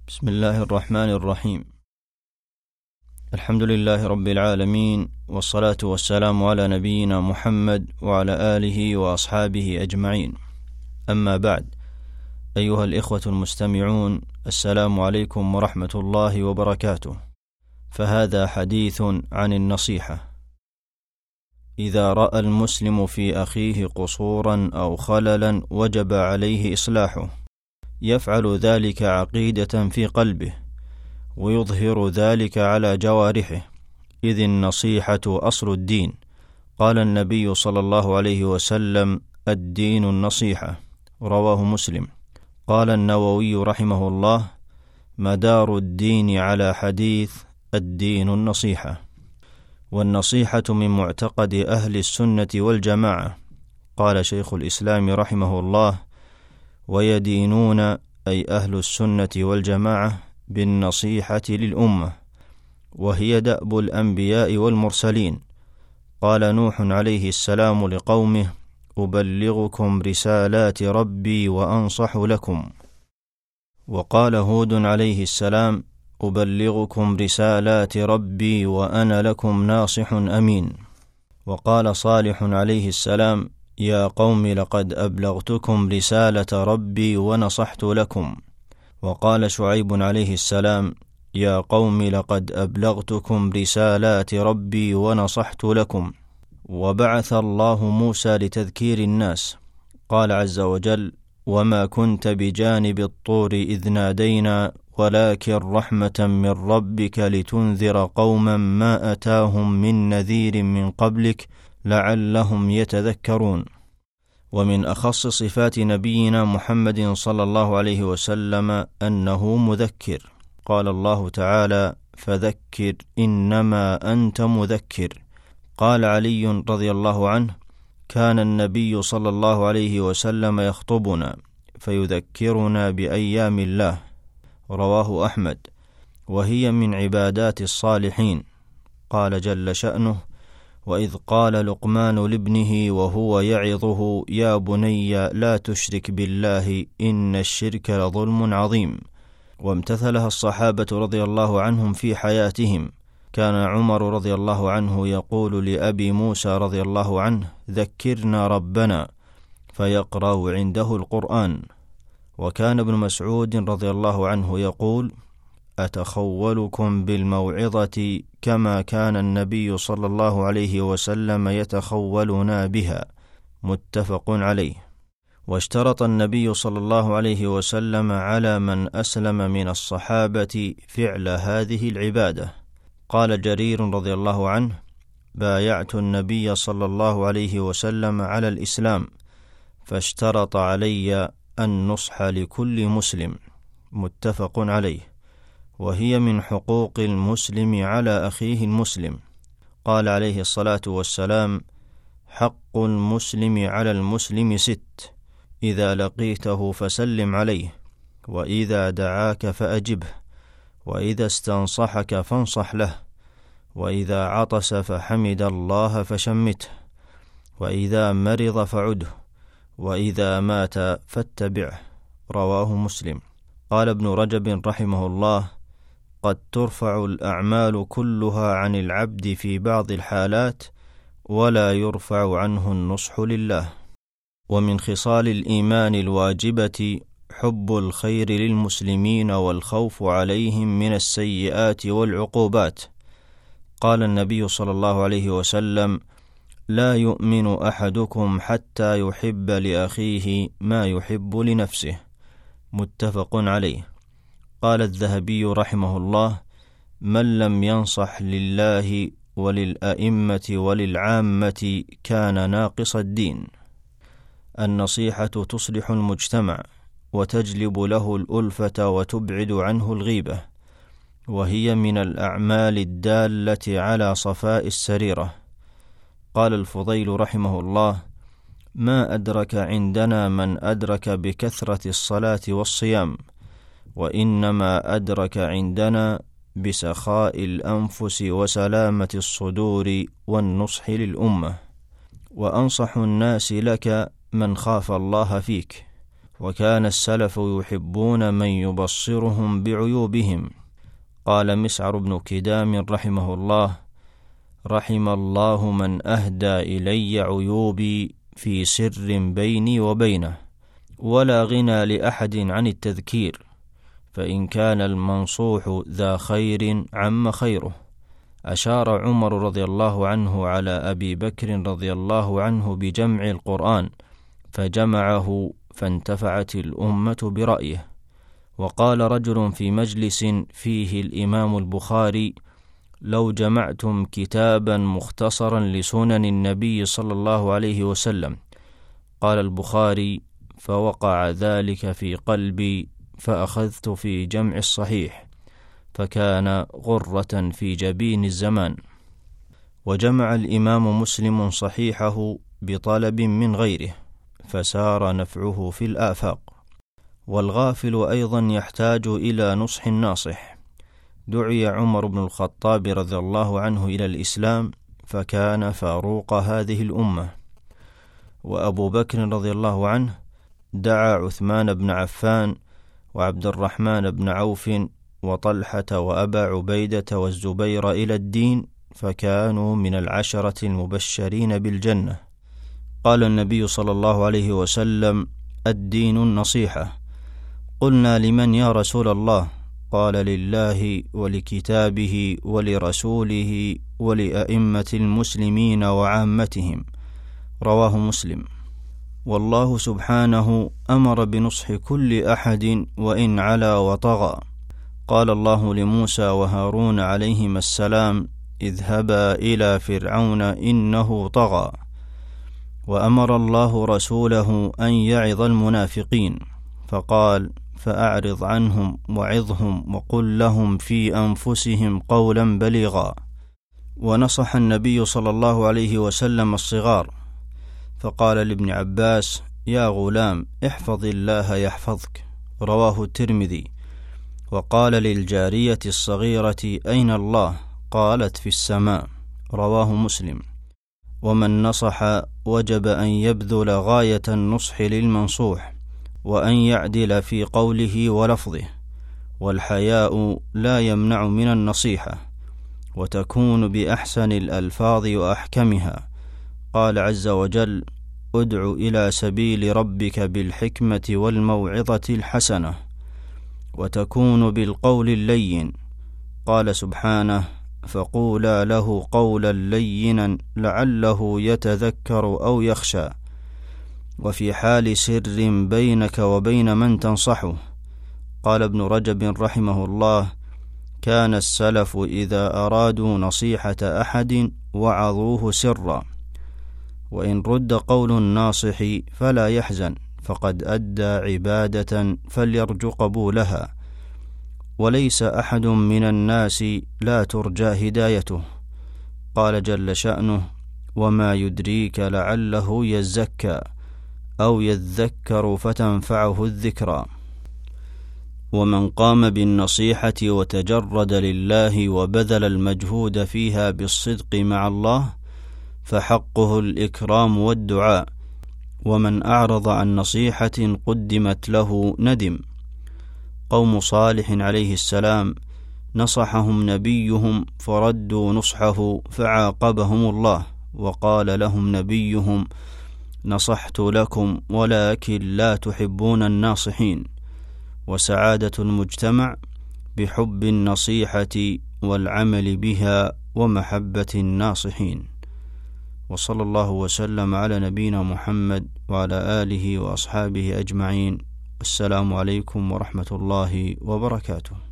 بسم الله الرحمن الرحيم. الحمد لله رب العالمين، والصلاة والسلام على نبينا محمد وعلى آله وأصحابه أجمعين. أما بعد، أيها الإخوة المستمعون، السلام عليكم ورحمة الله وبركاته. فهذا حديث عن النصيحة. إذا رأى المسلم في أخيه قصورا أو خللا وجب عليه إصلاحه، يفعل ذلك عقيدة في قلبه ويظهر ذلك على جوارحه، إذ النصيحة أصل الدين. قال النبي صلى الله عليه وسلم: الدين النصيحة، رواه مسلم. قال النووي رحمه الله: مدار الدين على حديث الدين النصيحة. والنصيحة من معتقد أهل السنة والجماعة. قال شيخ الإسلام رحمه الله: ويدينون أي أهل السنة والجماعة بالنصيحة للأمة، وهي دأب الأنبياء والمرسلين. قال نوح عليه السلام لقومه: أبلغكم رسالات ربي وأنصح لكم. وقال هود عليه السلام: أبلغكم رسالات ربي وأنا لكم ناصح أمين. وقال صالح عليه السلام: يا قوم لقد أبلغتكم رسالة ربي ونصحت لكم. وقال شعيب عليه السلام: يا قوم لقد أبلغتكم رسالات ربي ونصحت لكم. وبعث الله موسى لتذكير الناس. قال عز وجل: وما كنت بجانب الطور إذ نادينا ولكن رحمة من ربك لتنذر قوما ما أتاهم من نذير من قبلك لعلهم يتذكرون. ومن أخص صفات نبينا محمد صلى الله عليه وسلم أنه مذكر. قال الله تعالى: فذكر إنما أنت مذكر. قال علي رضي الله عنه: كان النبي صلى الله عليه وسلم يخطبنا فيذكرنا بأيام الله، رواه أحمد، وهي من عبادات الصالحين. قال جل شأنه: وإذ قال لقمان لابنه وهو يعظه: يا بني لا تشرك بالله إن الشرك لظلم عظيم. وامتثلها الصحابة رضي الله عنهم في حياتهم. كان عمر رضي الله عنه يقول لأبي موسى رضي الله عنه: ذكرنا ربنا، فيقرأ عنده القرآن. وكان ابن مسعود رضي الله عنه يقول: أتخولكم بالموعظة كما كان النبي صلى الله عليه وسلم يتخولنا بها، متفق عليه. واشترط النبي صلى الله عليه وسلم على من أسلم من الصحابة فعل هذه العبادة. قال جرير رضي الله عنه: بايعت النبي صلى الله عليه وسلم على الإسلام، فاشترط علي النصح لكل مسلم، متفق عليه. وهي من حقوق المسلم على أخيه المسلم. قال عليه الصلاة والسلام: حق المسلم على المسلم 6: إذا لقيته فسلم عليه، وإذا دعاك فأجبه، وإذا استنصحك فانصح له، وإذا عطس فحمد الله فشمته، وإذا مرض فعده، وإذا مات فاتبعه، رواه مسلم. قال ابن رجب رحمه الله: قد ترفع الأعمال كلها عن العبد في بعض الحالات، ولا يرفع عنه النصح لله. ومن خصال الإيمان الواجبة حب الخير للمسلمين والخوف عليهم من السيئات والعقوبات. قال النبي صلى الله عليه وسلم: لا يؤمن أحدكم حتى يحب لأخيه ما يحب لنفسه، متفق عليه. قال الذهبي رحمه الله: من لم ينصح لله وللأئمة وللعامة كان ناقص الدين. النصيحة تصلح المجتمع وتجلب له الألفة وتبعد عنه الغيبة، وهي من الأعمال الدالة على صفاء السريرة. قال الفضيل رحمه الله: ما أدرك عندنا من أدرك بكثرة الصلاة والصيام، وإنما أدرك عندنا بسخاء الأنفس وسلامة الصدور والنصح للأمة. وأنصح الناس لك من خاف الله فيك، وكان السلف يحبون من يبصرهم بعيوبهم. قال مسعر بن كدام رحمه الله: رحم الله من أهدى إلي عيوبي في سر بيني وبينه، ولا غنى لأحد عن التذكير، فإن كان المنصوح ذا خير عم خيره. أشار عمر رضي الله عنه على أبي بكر رضي الله عنه بجمع القرآن، فجمعه فانتفعت الأمة برأيه. وقال رجل في مجلس فيه الإمام البخاري: لو جمعتم كتابا مختصرا لسنن النبي صلى الله عليه وسلم. قال البخاري: فوقع ذلك في قلبي فأخذت في جمع الصحيح، فكان غرة في جبين الزمان. وجمع الإمام مسلم صحيحه بطلب من غيره، فسار نفعه في الآفاق. والغافل أيضا يحتاج إلى نصح الناصح. دعي عمر بن الخطاب رضي الله عنه إلى الإسلام، فكان فاروق هذه الأمة. وأبو بكر رضي الله عنه دعا عثمان بن عفان وعبد الرحمن بن عوف وطلحة وأبا عبيدة والزبير إلى الدين، فكانوا من 10 المبشرين بالجنة. قال النبي صلى الله عليه وسلم: الدين النصيحة. قلنا: لمن يا رسول الله؟ قال: لله ولكتابه ولرسوله ولأئمة المسلمين وعامتهم. رواه مسلم. والله سبحانه أمر بنصح كل أحد وإن علا وطغى. قال الله لموسى وهارون عليهما السلام: اذهبا إلى فرعون إنه طغى. وأمر الله رسوله أن يعظ المنافقين، فقال: فأعرض عنهم وعظهم وقل لهم في أنفسهم قولا بليغا. ونصح النبي صلى الله عليه وسلم الصغار، فقال لابن عباس: يا غلام احفظ الله يحفظك. رواه الترمذي. وقال للجارية الصغيرة: أين الله؟ قالت: في السماء. رواه مسلم. ومن نصح وجب أن يبذل غاية النصح للمنصوح، وأن يعدل في قوله ولفظه. والحياء لا يمنع من النصيحة، وتكون بأحسن الألفاظ وأحكمها. قال عز وجل: ادع إلى سبيل ربك بالحكمة والموعظة الحسنة. وتكون بالقول اللين. قال سبحانه: فقولا له قولا لينا لعله يتذكر أو يخشى. وفي حال سر بينك وبين من تنصحه. قال ابن رجب رحمه الله: كان السلف إذا أرادوا نصيحة أحد وعظوه سرا، وإن رد قول الناصح فلا يحزن، فقد أدى عبادة فليرجو قبولها. وليس أحد من الناس لا ترجى هدايته. قال جل شأنه: وما يدريك لعله يزكى أو يذكر فتنفعه الذكرى. ومن قام بالنصيحة وتجرد لله وبذل المجهود فيها بالصدق مع الله، فحقه الإكرام والدعاء. ومن أعرض عن نصيحة قدمت له ندم. قوم صالح عليه السلام نصحهم نبيهم فردوا نصحه فعاقبهم الله، وقال لهم نبيهم: نصحت لكم ولكن لا تحبون الناصحين. وسعادة المجتمع بحب النصيحة والعمل بها ومحبة الناصحين. وصلى الله وسلم على نبينا محمد وعلى آله وأصحابه أجمعين. السلام عليكم ورحمة الله وبركاته.